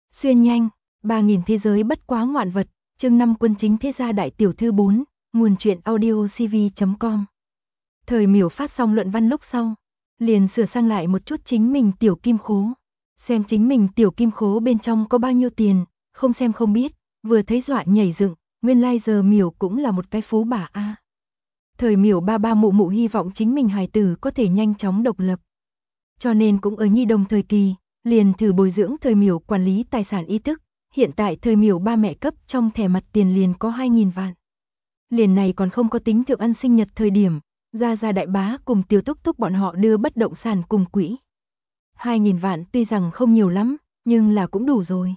Xuyên nhanh, 3000 thế giới bất quá ngoạn vật, chương 5 quân chính thế gia đại tiểu thư 4, nguồn truyện audiocv.com. Thời Miểu phát xong luận văn lúc sau, liền sửa sang lại một chút chính mình tiểu kim khố. Xem chính mình tiểu kim khố bên trong có bao nhiêu tiền, không xem không biết, vừa thấy dọa nhảy dựng, nguyên lai giờ Miểu cũng là một cái phú bà a. Thời Miểu ba ba mụ mụ hy vọng chính mình hài tử có thể nhanh chóng độc lập. Cho nên cũng ở nhi đồng thời kỳ, liền thử bồi dưỡng Thời Miểu quản lý tài sản ý thức, hiện tại Thời Miểu ba mẹ cấp trong thẻ mặt tiền liền có 2000 vạn. Liền này còn không có tính thượng ăn sinh nhật thời điểm, Gia đại bá cùng Tiểu Túc Túc bọn họ đưa bất động sản cùng quỹ. 2000 vạn tuy rằng không nhiều lắm, nhưng là cũng đủ rồi.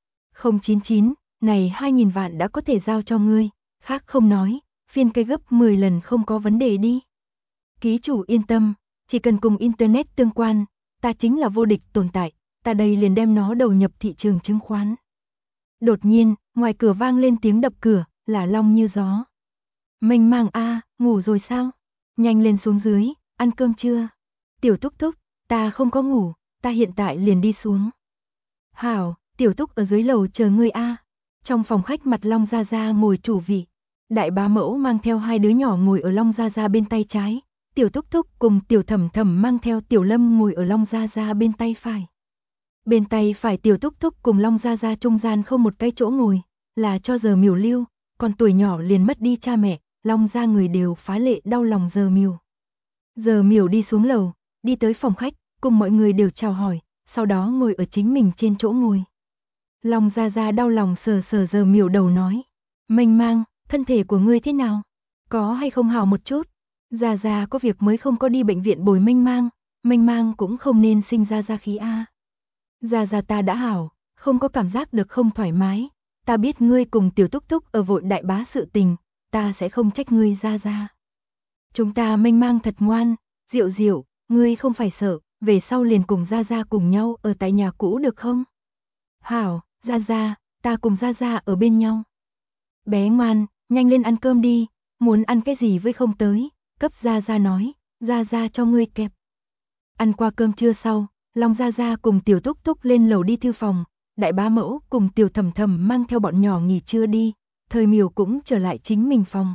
099, này 2000 vạn đã có thể giao cho ngươi, khác không nói, phiên cây gấp 10 lần không có vấn đề đi. Ký chủ yên tâm, chỉ cần cùng internet tương quan, ta chính là vô địch tồn tại, ta đây liền đem nó đầu nhập thị trường chứng khoán. Đột nhiên, ngoài cửa vang lên tiếng đập cửa, là long như gió. Mênh mang a, ngủ rồi sao? Nhanh lên xuống dưới, ăn cơm chưa? Tiểu Túc Túc, ta không có ngủ, ta hiện tại liền đi xuống. Hảo, Tiểu Túc ở dưới lầu chờ ngươi a. Trong phòng khách mặt Long Gia Gia ngồi chủ vị. Đại bá mẫu mang theo hai đứa nhỏ ngồi ở Long Gia Gia bên tay trái. Tiểu Túc Túc cùng Tiểu Thẩm Thẩm mang theo Tiểu Lâm ngồi ở Long Gia Gia bên tay phải. Bên tay phải Tiểu Túc Túc cùng Long Gia Gia trung gian không một cái chỗ ngồi, là cho giờ Miểu lưu, còn tuổi nhỏ liền mất đi cha mẹ, Long Gia người đều phá lệ đau lòng giờ Miểu. Giờ Miểu đi xuống lầu, đi tới phòng khách, cùng mọi người đều chào hỏi, sau đó ngồi ở chính mình trên chỗ ngồi. Long Gia Gia đau lòng sờ sờ giờ Miểu đầu nói, mênh mang, thân thể của ngươi thế nào? Có hay không hào một chút? Gia Gia có việc mới không có đi bệnh viện bồi mênh mang cũng không nên sinh ra khí a. Gia Gia ta đã hảo, không có cảm giác được không thoải mái, ta biết ngươi cùng Tiểu Túc Túc ở vội đại bá sự tình, ta sẽ không trách ngươi Gia Gia. Chúng ta mênh mang thật ngoan, Diệu Diệu, ngươi không phải sợ, về sau liền cùng Gia Gia cùng nhau ở tại nhà cũ được không? Hảo, Gia Gia, ta cùng Gia Gia ở bên nhau. Bé ngoan, nhanh lên ăn cơm đi, muốn ăn cái gì với không tới, cấp Gia Gia nói, Gia Gia cho ngươi kẹp. Ăn qua cơm trưa sau, Long Gia Gia cùng Tiểu Túc Túc lên lầu đi thư phòng, đại bá mẫu cùng Tiểu Thẩm Thẩm mang theo bọn nhỏ nghỉ trưa đi, Thời Miểu cũng trở lại chính mình phòng.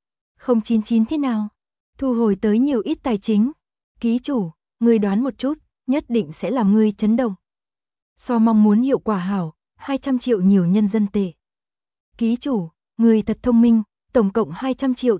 099 thế nào? Thu hồi tới nhiều ít tài chính. Ký chủ, ngươi đoán một chút, nhất định sẽ làm ngươi chấn động. So mong muốn hiệu quả hảo, 200 triệu nhiều nhân dân tệ. Ký chủ, ngươi thật thông minh, tổng cộng 200 triệu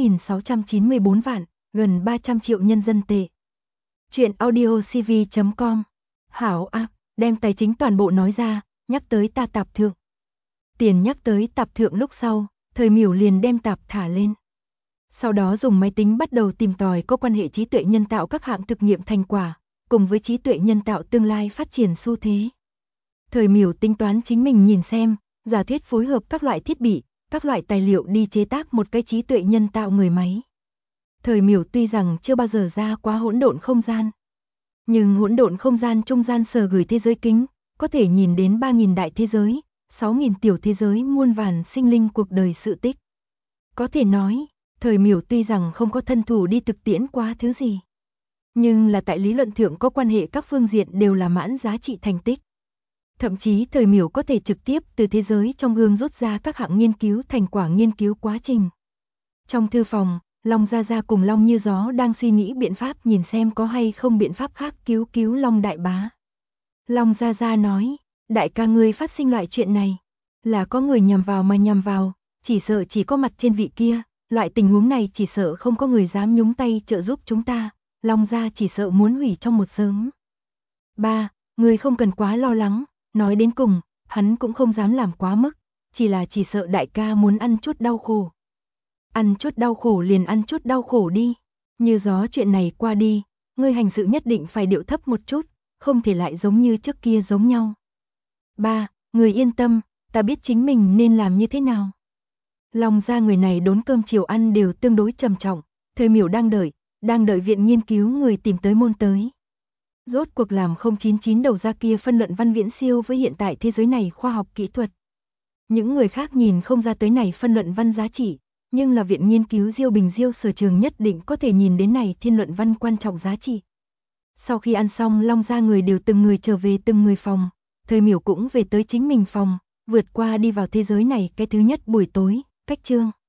8.694 vạn, gần 300 triệu nhân dân tệ. Chuyện audiocv.com. Hảo a, đem tài chính toàn bộ nói ra, nhắc tới ta tạp thượng. Tiền nhắc tới tạp thượng lúc sau, Thời Miểu liền đem tạp thả lên. Sau đó dùng máy tính bắt đầu tìm tòi có quan hệ trí tuệ nhân tạo các hạng thực nghiệm thành quả, cùng với trí tuệ nhân tạo tương lai phát triển xu thế. Thời Miểu tính toán chính mình nhìn xem, giả thuyết phối hợp các loại thiết bị, các loại tài liệu đi chế tác một cái trí tuệ nhân tạo người máy. Thời Miểu tuy rằng chưa bao giờ ra quá hỗn độn không gian, nhưng hỗn độn không gian trung gian sờ gửi thế giới kính, có thể nhìn đến 3000 đại thế giới, 6000 tiểu thế giới muôn vàn sinh linh cuộc đời sự tích. Có thể nói, Thời Miểu tuy rằng không có thân thủ đi thực tiễn quá thứ gì, nhưng là tại lý luận thượng có quan hệ các phương diện đều là mãn giá trị thành tích. Thậm chí Thời Miểu có thể trực tiếp từ thế giới trong gương rút ra các hạng nghiên cứu thành quả nghiên cứu quá trình. Trong thư phòng, Long Gia Gia cùng Long Như Gió đang suy nghĩ biện pháp nhìn xem có hay không biện pháp khác cứu Long đại bá. Long Gia Gia nói, đại ca ngươi phát sinh loại chuyện này, là có người nhằm vào mà nhằm vào, chỉ sợ chỉ có mặt trên vị kia, loại tình huống này chỉ sợ không có người dám nhúng tay trợ giúp chúng ta, Long Gia chỉ sợ muốn hủy trong một sớm. Ba, ngươi không cần quá lo lắng, nói đến cùng, hắn cũng không dám làm quá mức, chỉ sợ đại ca muốn ăn chút đau khổ. Ăn chút đau khổ liền ăn chút đau khổ đi, Như Gió chuyện này qua đi, ngươi hành sự nhất định phải điệu thấp một chút, không thể lại giống như trước kia giống nhau. Ba, người yên tâm, ta biết chính mình nên làm như thế nào. Long Gia người này đốn cơm chiều ăn đều tương đối trầm trọng, Thời Miểu đang đợi viện nghiên cứu người tìm tới môn tới. Rốt cuộc làm 099 đầu ra kia phân luận văn viễn siêu với hiện tại thế giới này khoa học kỹ thuật. Những người khác nhìn không ra tới này phân luận văn giá trị, nhưng là viện nghiên cứu Diêu Bình Diêu sở trường nhất định có thể nhìn đến này thiên luận văn quan trọng giá trị. Sau khi ăn xong, Long Gia người đều từng người trở về từng người phòng, Thời Miểu cũng về tới chính mình phòng, vượt qua đi vào thế giới này cái thứ nhất buổi tối, cách chương